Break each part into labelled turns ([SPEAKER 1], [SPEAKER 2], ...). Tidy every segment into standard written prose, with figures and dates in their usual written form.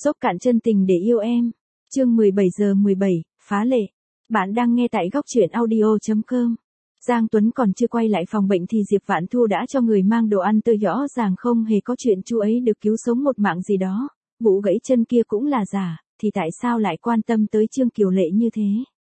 [SPEAKER 1] Dốc cạn chân tình để yêu em. Chương 17 giờ 17, phá lệ. Bạn đang nghe tại góc truyện audio.com. Giang Tuấn còn chưa quay lại phòng bệnh thì Diệp Vạn Thu đã cho người mang đồ ăn tới, rõ ràng không hề có chuyện chú ấy được cứu sống một mạng gì đó. Vụ gãy chân kia cũng là giả, thì tại sao lại quan tâm tới Trương Kiều Lệ như thế?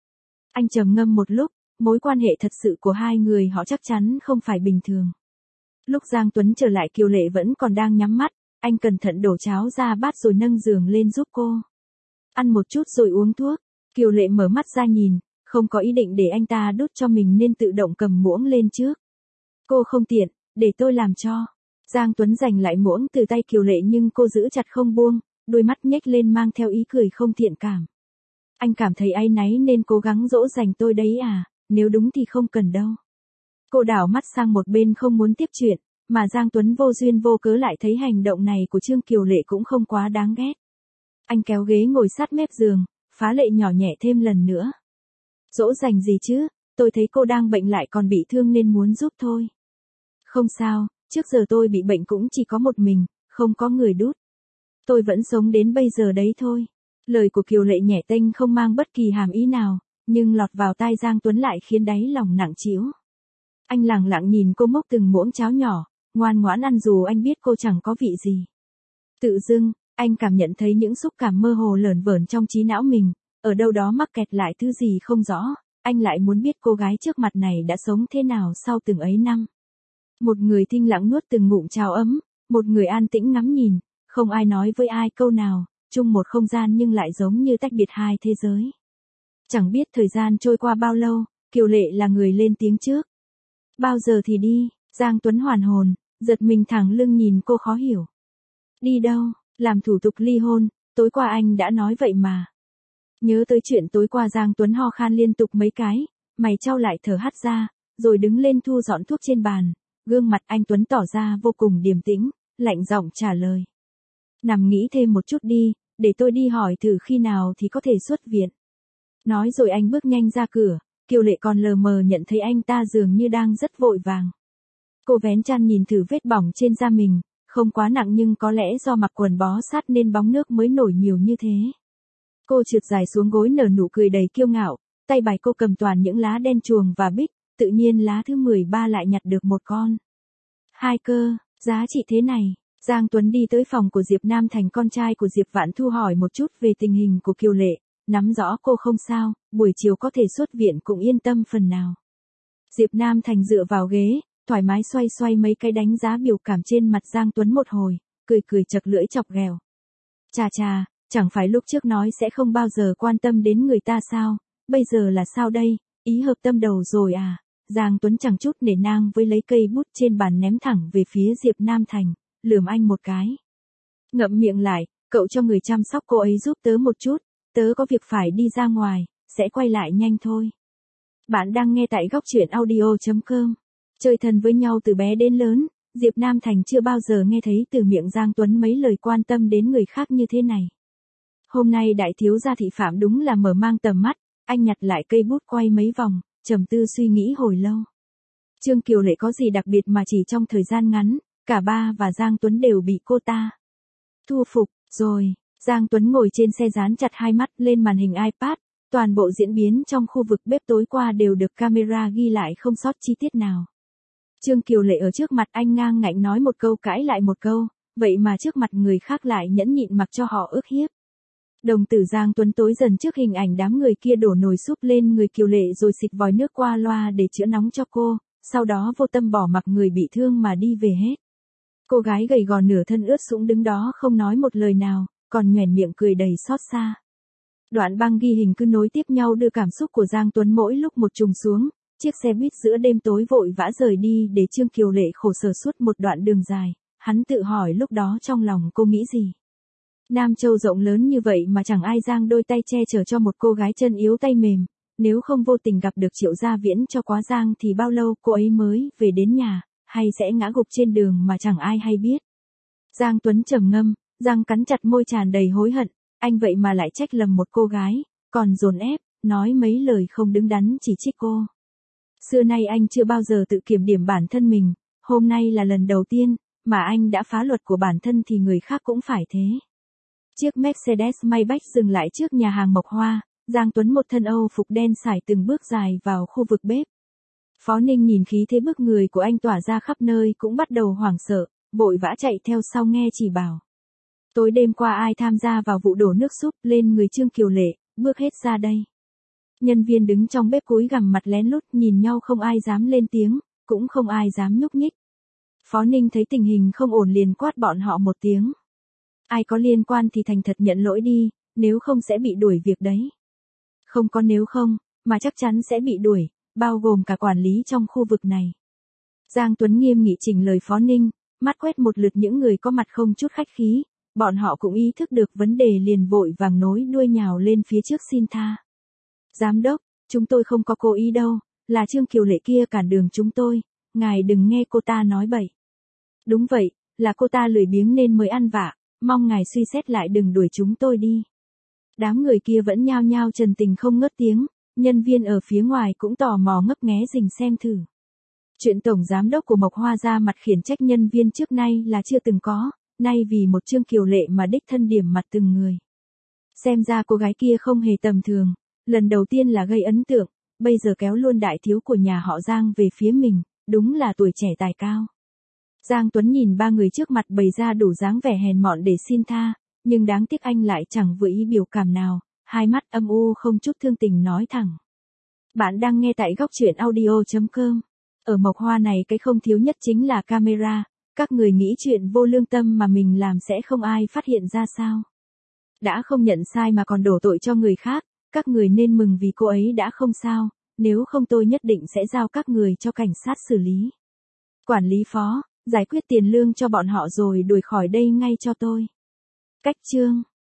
[SPEAKER 1] Anh trầm ngâm một lúc, mối quan hệ thật sự của hai người họ chắc chắn không phải bình thường. Lúc Giang Tuấn trở lại, Kiều Lệ vẫn còn đang nhắm mắt, anh cẩn thận đổ cháo ra bát rồi nâng giường lên giúp cô. Ăn một chút rồi uống thuốc. Kiều Lệ mở mắt ra nhìn, không có ý định để anh ta đút cho mình nên tự động cầm muỗng lên trước. Cô không tiện, để tôi làm cho. Giang Tuấn giành lại muỗng từ tay Kiều Lệ nhưng cô giữ chặt không buông, đôi mắt nhếch lên mang theo ý cười không thiện cảm. Anh cảm thấy áy náy nên cố gắng dỗ dành tôi đấy à, nếu đúng thì không cần đâu. Cô đảo mắt sang một bên không muốn tiếp chuyện, mà Giang Tuấn vô duyên vô cớ lại thấy hành động này của Trương Kiều Lệ cũng không quá đáng ghét. Anh kéo ghế ngồi sát mép giường, phá lệ nhỏ nhẹ thêm lần nữa. Dỗ dành gì chứ, tôi thấy cô đang bệnh lại còn bị thương nên muốn giúp thôi. Không sao, trước giờ tôi bị bệnh cũng chỉ có một mình, không có người đút. Tôi vẫn sống đến bây giờ đấy thôi. Lời của Kiều Lệ nhẹ tênh không mang bất kỳ hàm ý nào, nhưng lọt vào tai Giang Tuấn lại khiến đáy lòng nặng trĩu. Anh lặng lặng nhìn cô múc từng muỗng cháo nhỏ, ngoan ngoãn ăn dù anh biết cô chẳng có vị gì. Tự dưng, anh cảm nhận thấy những xúc cảm mơ hồ lởn vởn trong trí não mình, ở đâu đó mắc kẹt lại thứ gì không rõ, anh lại muốn biết cô gái trước mặt này đã sống thế nào sau từng ấy năm. Một người thinh lặng nuốt từng ngụm cháo ấm, một người an tĩnh ngắm nhìn, không ai nói với ai câu nào, chung một không gian nhưng lại giống như tách biệt hai thế giới. Chẳng biết thời gian trôi qua bao lâu, Kiều Lệ là người lên tiếng trước. Bao giờ thì đi? Giang Tuấn hoàn hồn, giật mình thẳng lưng nhìn cô khó hiểu. Đi đâu? Làm thủ tục ly hôn, tối qua anh đã nói vậy mà. Nhớ tới chuyện tối qua, Giang Tuấn ho khan liên tục mấy cái, mày chau lại thở hắt ra, rồi đứng lên thu dọn thuốc trên bàn. Gương mặt anh Tuấn tỏ ra vô cùng điềm tĩnh, lạnh giọng trả lời. Nằm nghĩ thêm một chút đi, để tôi đi hỏi thử khi nào thì có thể xuất viện. Nói rồi anh bước nhanh ra cửa, Kiều Lệ còn lờ mờ nhận thấy anh ta dường như đang rất vội vàng. Cô vén chăn nhìn thử vết bỏng trên da mình, không quá nặng nhưng có lẽ do mặc quần bó sát nên bóng nước mới nổi nhiều như thế. Cô trượt dài xuống gối nở nụ cười đầy kiêu ngạo, tay bài cô cầm toàn những lá đen chuồng và bích, tự nhiên lá thứ 13 lại nhặt được một con. Hai cơ, giá trị thế này. Giang Tuấn đi tới phòng của Diệp Nam Thành, con trai của Diệp Vạn Thu, hỏi một chút về tình hình của Kiều Lệ, nắm rõ cô không sao, buổi chiều có thể xuất viện cũng yên tâm phần nào. Diệp Nam Thành dựa vào ghế, thoải mái xoay xoay mấy cái, đánh giá biểu cảm trên mặt Giang Tuấn một hồi, cười cười chật lưỡi chọc ghẹo. Chà chà, chẳng phải lúc trước nói sẽ không bao giờ quan tâm đến người ta sao, bây giờ là sao đây, ý hợp tâm đầu rồi à? Giang Tuấn chẳng chút nể nang với lấy cây bút trên bàn ném thẳng về phía Diệp Nam Thành, lườm anh một cái. Ngậm miệng lại, cậu cho người chăm sóc cô ấy giúp tớ một chút, tớ có việc phải đi ra ngoài, sẽ quay lại nhanh thôi. Bạn đang nghe tại góc truyện audio.com. Chơi thân với nhau từ bé đến lớn, Diệp Nam Thành chưa bao giờ nghe thấy từ miệng Giang Tuấn mấy lời quan tâm đến người khác như thế này. Hôm nay đại thiếu gia thị phạm đúng là mở mang tầm mắt, anh nhặt lại cây bút quay mấy vòng, trầm tư suy nghĩ hồi lâu. Trương Kiều Lệ có gì đặc biệt mà chỉ trong thời gian ngắn, cả ba và Giang Tuấn đều bị cô ta thu phục rồi. Giang Tuấn ngồi trên xe dán chặt hai mắt lên màn hình iPad, toàn bộ diễn biến trong khu vực bếp tối qua đều được camera ghi lại không sót chi tiết nào. Trương Kiều Lệ ở trước mặt anh ngang ngạnh nói một câu cãi lại một câu, vậy mà trước mặt người khác lại nhẫn nhịn mặc cho họ ức hiếp. Đồng tử Giang Tuấn tối dần trước hình ảnh đám người kia đổ nồi súp lên người Kiều Lệ rồi xịt vòi nước qua loa để chữa nóng cho cô, sau đó vô tâm bỏ mặc người bị thương mà đi về hết. Cô gái gầy gò nửa thân ướt sũng đứng đó không nói một lời nào, còn nhoẻn miệng cười đầy xót xa. Đoạn băng ghi hình cứ nối tiếp nhau đưa cảm xúc của Giang Tuấn mỗi lúc một trùng xuống, chiếc xe buýt giữa đêm tối vội vã rời đi để Trương Kiều Lệ khổ sở suốt một đoạn đường dài, hắn tự hỏi lúc đó trong lòng cô nghĩ gì. Nam Châu rộng lớn như vậy mà chẳng ai giang đôi tay che chở cho một cô gái chân yếu tay mềm, nếu không vô tình gặp được Triệu Gia Viễn cho quá giang thì bao lâu cô ấy mới về đến nhà, hay sẽ ngã gục trên đường mà chẳng ai hay biết. Giang Tuấn trầm ngâm, răng cắn chặt môi tràn đầy hối hận, anh vậy mà lại trách lầm một cô gái, còn dồn ép, nói mấy lời không đứng đắn chỉ trích cô. Xưa nay anh chưa bao giờ tự kiểm điểm bản thân mình, hôm nay là lần đầu tiên mà anh đã phá luật của bản thân thì người khác cũng phải thế. Chiếc Mercedes Maybach dừng lại trước nhà hàng Mộc Hoa, Giang Tuấn một thân Âu phục đen sải từng bước dài vào khu vực bếp. Phó Ninh nhìn khí thế bức người của anh tỏa ra khắp nơi cũng bắt đầu hoảng sợ, vội vã chạy theo sau nghe chỉ bảo. Tối đêm qua ai tham gia vào vụ đổ nước súp lên người Trương Kiều Lệ, bước hết ra đây. Nhân viên đứng trong bếp cúi gằm mặt lén lút nhìn nhau không ai dám lên tiếng, cũng không ai dám nhúc nhích. Phó Ninh thấy tình hình không ổn liền quát bọn họ một tiếng. Ai có liên quan thì thành thật nhận lỗi đi, nếu không sẽ bị đuổi việc đấy. Không có nếu không, mà chắc chắn sẽ bị đuổi, bao gồm cả quản lý trong khu vực này. Giang Tuấn nghiêm nghị chỉnh lời Phó Ninh, mắt quét một lượt những người có mặt không chút khách khí, bọn họ cũng ý thức được vấn đề liền vội vàng nối đuôi nhào lên phía trước xin tha. Giám đốc, chúng tôi không có cố ý đâu, là Trương Kiều Lệ kia cản đường chúng tôi, ngài đừng nghe cô ta nói bậy. Đúng vậy, là cô ta lười biếng nên mới ăn vạ, mong ngài suy xét lại đừng đuổi chúng tôi đi. Đám người kia vẫn nhao nhao trần tình không ngớt tiếng, nhân viên ở phía ngoài cũng tò mò ngấp nghé rình xem thử. Chuyện tổng giám đốc của Mộc Hoa ra mặt khiển trách nhân viên trước nay là chưa từng có, nay vì một Trương Kiều Lệ mà đích thân điểm mặt từng người. Xem ra cô gái kia không hề tầm thường, lần đầu tiên là gây ấn tượng, bây giờ kéo luôn đại thiếu của nhà họ Giang về phía mình, đúng là tuổi trẻ tài cao. Giang Tuấn nhìn ba người trước mặt bày ra đủ dáng vẻ hèn mọn để xin tha, nhưng đáng tiếc anh lại chẳng vừa ý biểu cảm nào, hai mắt âm u không chút thương tình nói thẳng. Bạn đang nghe tại góc truyện audio.com. Ở Mộc Hoa này cái không thiếu nhất chính là camera, các người nghĩ chuyện vô lương tâm mà mình làm sẽ không ai phát hiện ra sao. Đã không nhận sai mà còn đổ tội cho người khác, các người nên mừng vì cô ấy đã không sao, nếu không tôi nhất định sẽ giao các người cho cảnh sát xử lý. Quản lý Phó, giải quyết tiền lương cho bọn họ rồi đuổi khỏi đây ngay cho tôi. Cách chương